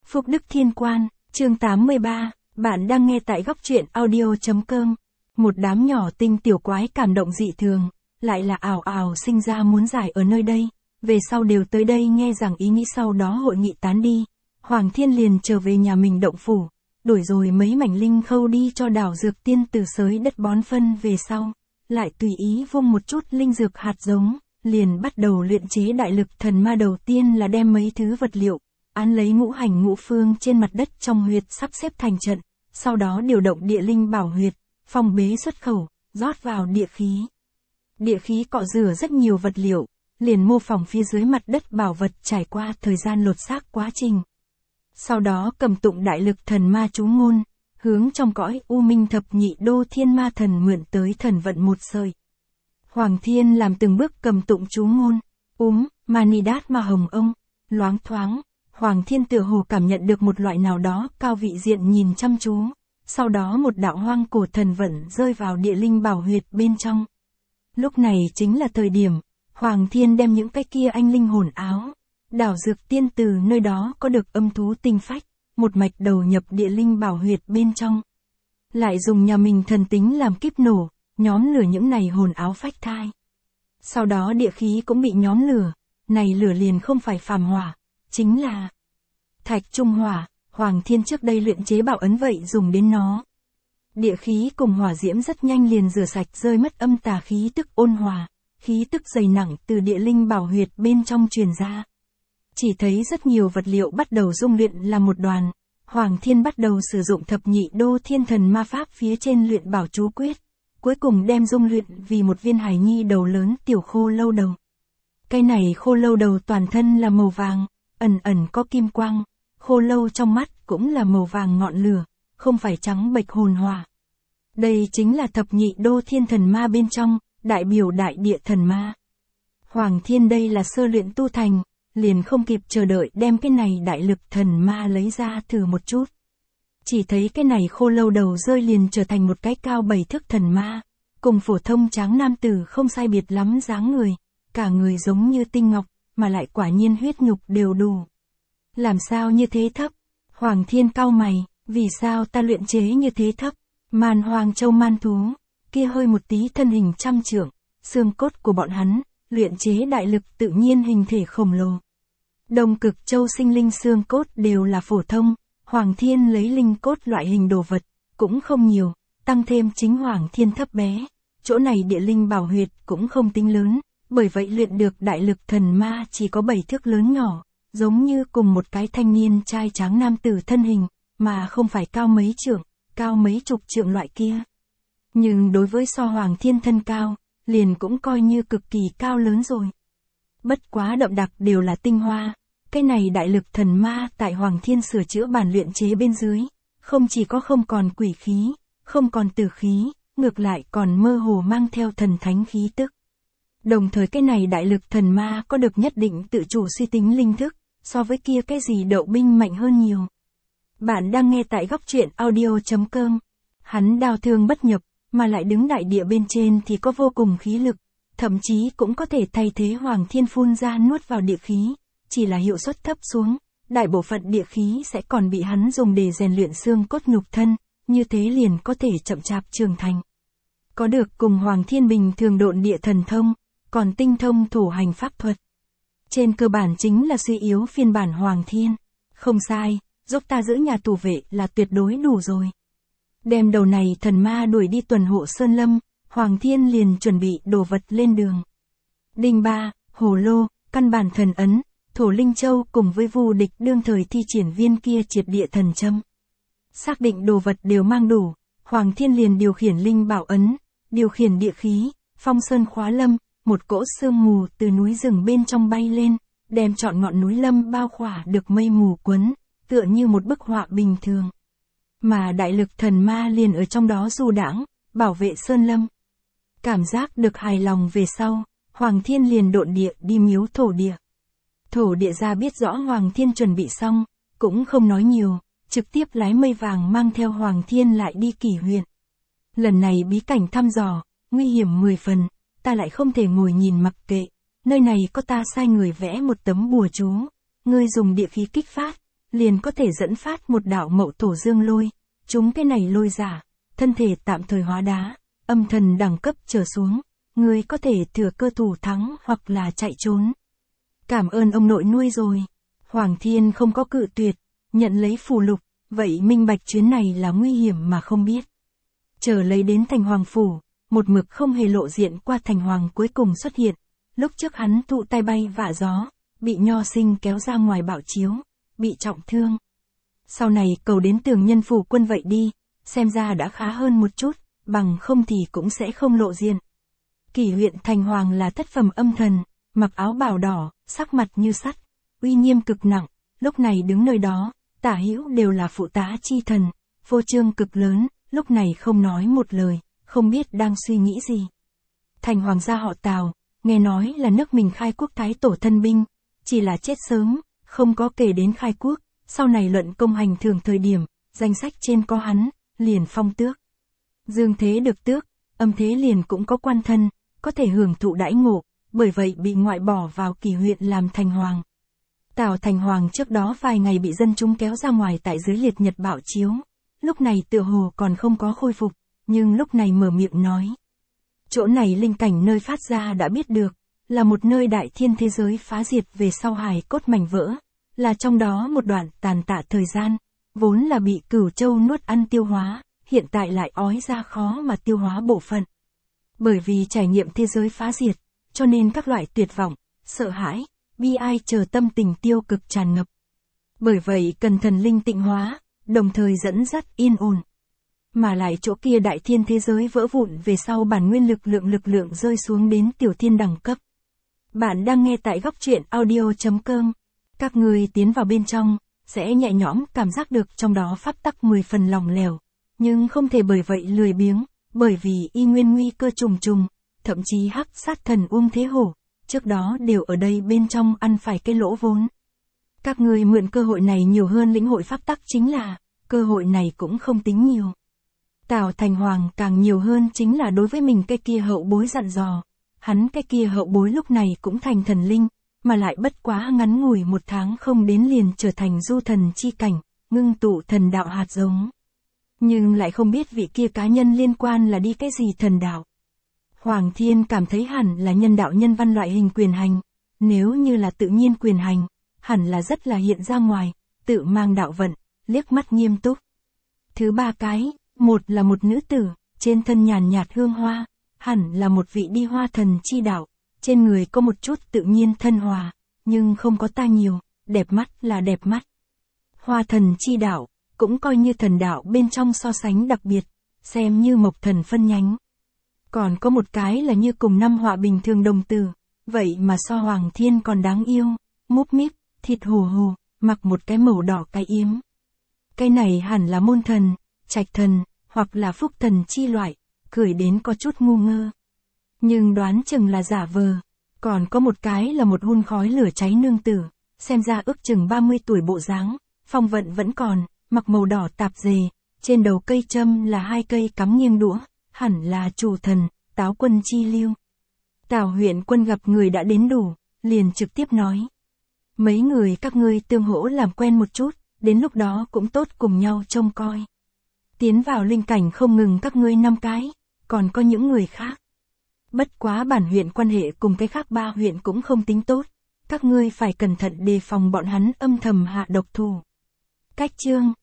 Phúc Đức Thiên Quan, chương 83, bạn đang nghe tại góc truyện audio.com. Một đám nhỏ tinh tiểu quái cảm động dị thường, lại là ảo ảo sinh ra muốn giải ở nơi đây, về sau đều tới đây nghe rằng ý nghĩ sau đó hội nghị tán đi. Hoàng Thiên liền trở về nhà mình động phủ, đổi rồi mấy mảnh linh khâu đi cho đảo dược tiên từ sới đất bón phân về sau, lại tùy ý vung một chút linh dược hạt giống, liền bắt đầu luyện chế đại lực thần ma. Đầu tiên là đem mấy thứ vật liệu, án lấy ngũ hành ngũ phương trên mặt đất trong huyệt sắp xếp thành trận, sau đó điều động địa linh bảo huyệt, phong bế xuất khẩu, rót vào địa khí. Địa khí cọ rửa rất nhiều vật liệu, liền mô phỏng phía dưới mặt đất bảo vật trải qua thời gian lột xác quá trình. Sau đó cầm tụng đại lực thần ma chú ngôn, hướng trong cõi u minh thập nhị đô thiên ma thần mượn tới thần vận một sợi. Hoàng Thiên làm từng bước cầm tụng chú ngôn, Manidat ma hồng ông, loáng thoáng, Hoàng Thiên tựa hồ cảm nhận được một loại nào đó cao vị diện nhìn chăm chú, sau đó một đạo hoang cổ thần vận rơi vào địa linh bảo huyệt bên trong. Lúc này chính là thời điểm, Hoàng Thiên đem những cái kia anh linh hồn áo, đảo dược tiên từ nơi đó có được âm thú tinh phách, một mạch đầu nhập địa linh bảo huyệt bên trong. Lại dùng nhà mình thần tính làm kíp nổ, nhóm lửa những này hồn áo phách thai. Sau đó địa khí cũng bị nhóm lửa, này lửa liền không phải phàm hỏa, chính là thạch trung hỏa. Hoàng Thiên trước đây luyện chế bảo ấn vậy dùng đến nó. Địa khí cùng hỏa diễm rất nhanh liền rửa sạch rơi mất âm tà khí tức ôn hòa, khí tức dày nặng từ địa linh bảo huyệt bên trong truyền ra. Chỉ thấy rất nhiều vật liệu bắt đầu dung luyện làm một đoàn, Hoàng Thiên bắt đầu sử dụng thập nhị đô thiên thần ma pháp phía trên luyện bảo chú quyết, cuối cùng đem dung luyện vì một viên hài nhi đầu lớn tiểu khô lâu đầu. Cây này khô lâu đầu toàn thân là màu vàng, ẩn ẩn có kim quang, khô lâu trong mắt cũng là màu vàng ngọn lửa, không phải trắng bệch hồn hỏa. Đây chính là thập nhị đô thiên thần ma bên trong, đại biểu đại địa thần ma. Hoàng Thiên đây là sơ luyện tu thành, liền không kịp chờ đợi đem cái này đại lực thần ma lấy ra thử một chút. Chỉ thấy cái này khô lâu đầu rơi liền trở thành một cái cao 7 thước thần ma, cùng phổ thông tráng nam tử không sai biệt lắm dáng người, cả người giống như tinh ngọc, mà lại quả nhiên huyết nhục đều đủ. Làm sao như thế thấp? Hoàng Thiên cau mày, vì sao ta luyện chế như thế thấp? Man Hoàng Châu man thú, kia hơi một tí thân hình trăm trượng, xương cốt của bọn hắn, luyện chế đại lực tự nhiên hình thể khổng lồ. Đông Cực Châu sinh linh xương cốt đều là phổ thông, Hoàng Thiên lấy linh cốt loại hình đồ vật, cũng không nhiều, tăng thêm chính Hoàng Thiên thấp bé, chỗ này địa linh bảo huyệt cũng không tính lớn, bởi vậy luyện được đại lực thần ma chỉ có 7 thước lớn nhỏ, giống như cùng một cái thanh niên trai tráng nam tử thân hình, mà không phải cao mấy trượng, cao mấy chục trượng loại kia. Nhưng đối với so Hoàng Thiên thân cao, liền cũng coi như cực kỳ cao lớn rồi. Bất quá đậm đặc đều là tinh hoa, cái này đại lực thần ma tại Hoàng Thiên sửa chữa bản luyện chế bên dưới, không chỉ có không còn quỷ khí, không còn tử khí, ngược lại còn mơ hồ mang theo thần thánh khí tức. Đồng thời cái này đại lực thần ma có được nhất định tự chủ suy tính linh thức, so với kia cái gì đậu binh mạnh hơn nhiều. Bạn đang nghe tại góc truyện audio.com. Hắn đao thương bất nhập, mà lại đứng đại địa bên trên thì có vô cùng khí lực, thậm chí cũng có thể thay thế Hoàng Thiên phun ra nuốt vào địa khí, chỉ là hiệu suất thấp xuống, đại bộ phận địa khí sẽ còn bị hắn dùng để rèn luyện xương cốt nhục thân, như thế liền có thể chậm chạp trưởng thành. Có được cùng Hoàng Thiên bình thường độn địa thần thông, còn tinh thông thổ hành pháp thuật. Trên cơ bản chính là suy yếu phiên bản Hoàng Thiên. Không sai, giúp ta giữ nhà tù vệ là tuyệt đối đủ rồi. Đem đầu này thần ma đuổi đi tuần hộ Sơn Lâm, Hoàng Thiên liền chuẩn bị đồ vật lên đường. Đinh ba, hồ lô, căn bản thần ấn, thổ linh châu cùng với Vu Địch đương thời thi triển viên kia triệt địa thần châm. Xác định đồ vật đều mang đủ, Hoàng Thiên liền điều khiển linh bảo ấn, điều khiển địa khí, phong sơn khóa lâm, một cỗ sương mù từ núi rừng bên trong bay lên, đem trọn ngọn núi lâm bao khỏa được mây mù quấn, tựa như một bức họa bình thường. Mà đại lực thần ma liền ở trong đó du đãng, bảo vệ sơn lâm. Cảm giác được hài lòng về sau, Hoàng Thiên liền độn địa đi miếu thổ địa. Thổ địa ra biết rõ Hoàng Thiên chuẩn bị xong, cũng không nói nhiều, trực tiếp lái mây vàng mang theo Hoàng Thiên lại đi Kỷ huyện. Lần này bí cảnh thăm dò, nguy hiểm 10 phần, ta lại không thể ngồi nhìn mặc kệ, nơi này có ta sai người vẽ một tấm bùa chú, ngươi dùng địa khí kích phát, liền có thể dẫn phát một đạo Mậu Thổ Dương lôi, chúng cái này lôi giả, thân thể tạm thời hóa đá, âm thần đẳng cấp trở xuống, ngươi có thể thừa cơ thủ thắng hoặc là chạy trốn. Cảm ơn ông nội nuôi rồi. Hoàng Thiên không có cự tuyệt, nhận lấy phù lục, vậy minh bạch chuyến này là nguy hiểm mà không biết. Chờ lấy đến thành hoàng phủ, một mực không hề lộ diện qua thành hoàng cuối cùng xuất hiện, lúc trước hắn thụ tai bay vạ gió, bị nho sinh kéo ra ngoài bạo chiếu, bị trọng thương. Sau này cầu đến Tường Nhân phủ quân vậy đi, xem ra đã khá hơn một chút, bằng không thì cũng sẽ không lộ diện. Kỷ huyện thành hoàng là thất phẩm âm thần, mặc áo bào đỏ, sắc mặt như sắt, uy nghiêm cực nặng, lúc này đứng nơi đó, tả hữu đều là phụ tá chi thần, phô trương cực lớn, lúc này không nói một lời, không biết đang suy nghĩ gì. Thành hoàng gia họ Tào, nghe nói là nước mình khai quốc thái tổ thân binh, chỉ là chết sớm, không có kể đến khai quốc, sau này luận công hành thường thời điểm, danh sách trên có hắn, liền phong tước. Dương thế được tước, âm thế liền cũng có quan thân, có thể hưởng thụ đãi ngộ, bởi vậy bị ngoại bỏ vào Kỷ huyện làm thành hoàng. Tào thành hoàng trước đó vài ngày bị dân chúng kéo ra ngoài tại dưới liệt nhật bạo chiếu, lúc này tựa hồ còn không có khôi phục, nhưng lúc này mở miệng nói. Chỗ này linh cảnh nơi phát ra đã biết được, là một nơi đại thiên thế giới phá diệt về sau hài cốt mảnh vỡ, là trong đó một đoạn tàn tạ thời gian, vốn là bị Cửu Châu nuốt ăn tiêu hóa, hiện tại lại ói ra khó mà tiêu hóa bộ phận. Bởi vì trải nghiệm thế giới phá diệt, cho nên các loại tuyệt vọng, sợ hãi, bi ai chờ tâm tình tiêu cực tràn ngập. Bởi vậy cần thần linh tịnh hóa, đồng thời dẫn dắt yên ổn. Mà lại chỗ kia đại thiên thế giới vỡ vụn về sau bản nguyên lực lượng rơi xuống đến tiểu thiên đẳng cấp. Bạn đang nghe tại góc truyện audio.com. Các người tiến vào bên trong, sẽ nhẹ nhõm cảm giác được trong đó pháp tắc 10 phần lòng lẻo, nhưng không thể bởi vậy lười biếng, bởi vì y nguyên nguy cơ trùng trùng, thậm chí hắc sát thần Uông Thế Hổ, trước đó đều ở đây bên trong ăn phải cái lỗ vốn. Các người mượn cơ hội này nhiều hơn lĩnh hội pháp tắc chính là, cơ hội này cũng không tính nhiều. Tào thành hoàng càng nhiều hơn chính là đối với mình cái kia hậu bối dặn dò, hắn cái kia hậu bối lúc này cũng thành thần linh, mà lại bất quá ngắn ngủi 1 tháng không đến liền trở thành du thần chi cảnh, ngưng tụ thần đạo hạt giống. Nhưng lại không biết vị kia cá nhân liên quan là đi cái gì thần đạo. Hoàng Thiên cảm thấy hẳn là nhân đạo nhân văn loại hình quyền hành, nếu như là tự nhiên quyền hành, hẳn là rất là hiện ra ngoài, tự mang đạo vận, liếc mắt nghiêm túc. Thứ ba cái, một là một nữ tử, trên thân nhàn nhạt hương hoa, hẳn là một vị đi hoa thần chi đạo, trên người có một chút tự nhiên thân hòa, nhưng không có ta nhiều, đẹp mắt là đẹp mắt. Hoa thần chi đạo, cũng coi như thần đạo bên trong so sánh đặc biệt, xem như mộc thần phân nhánh. Còn có một cái là như cùng năm họa bình thường đồng tử, vậy mà so Hoàng Thiên còn đáng yêu, múp míp, thịt hồ hồ, mặc một cái màu đỏ cái yếm. Cái này hẳn là môn thần, trạch thần, hoặc là phúc thần chi loại, cười đến có chút ngu ngơ. Nhưng đoán chừng là giả vờ. Còn có một cái là một hun khói lửa cháy nương tử, xem ra ước chừng 30 tuổi bộ dáng, phong vận vẫn còn, mặc màu đỏ tạp dề, trên đầu cây châm là 2 cây cắm nghiêng đũa, hẳn là chủ thần, Táo Quân chi lưu. Tào huyện quân gặp người đã đến đủ, liền trực tiếp nói. Mấy người các ngươi tương hỗ làm quen một chút, đến lúc đó cũng tốt cùng nhau trông coi. Tiến vào linh cảnh không ngừng các ngươi 5 cái, còn có những người khác. Bất quá bản huyện quan hệ cùng cái khác 3 huyện cũng không tính tốt, các ngươi phải cẩn thận đề phòng bọn hắn âm thầm hạ độc thủ. Cách chương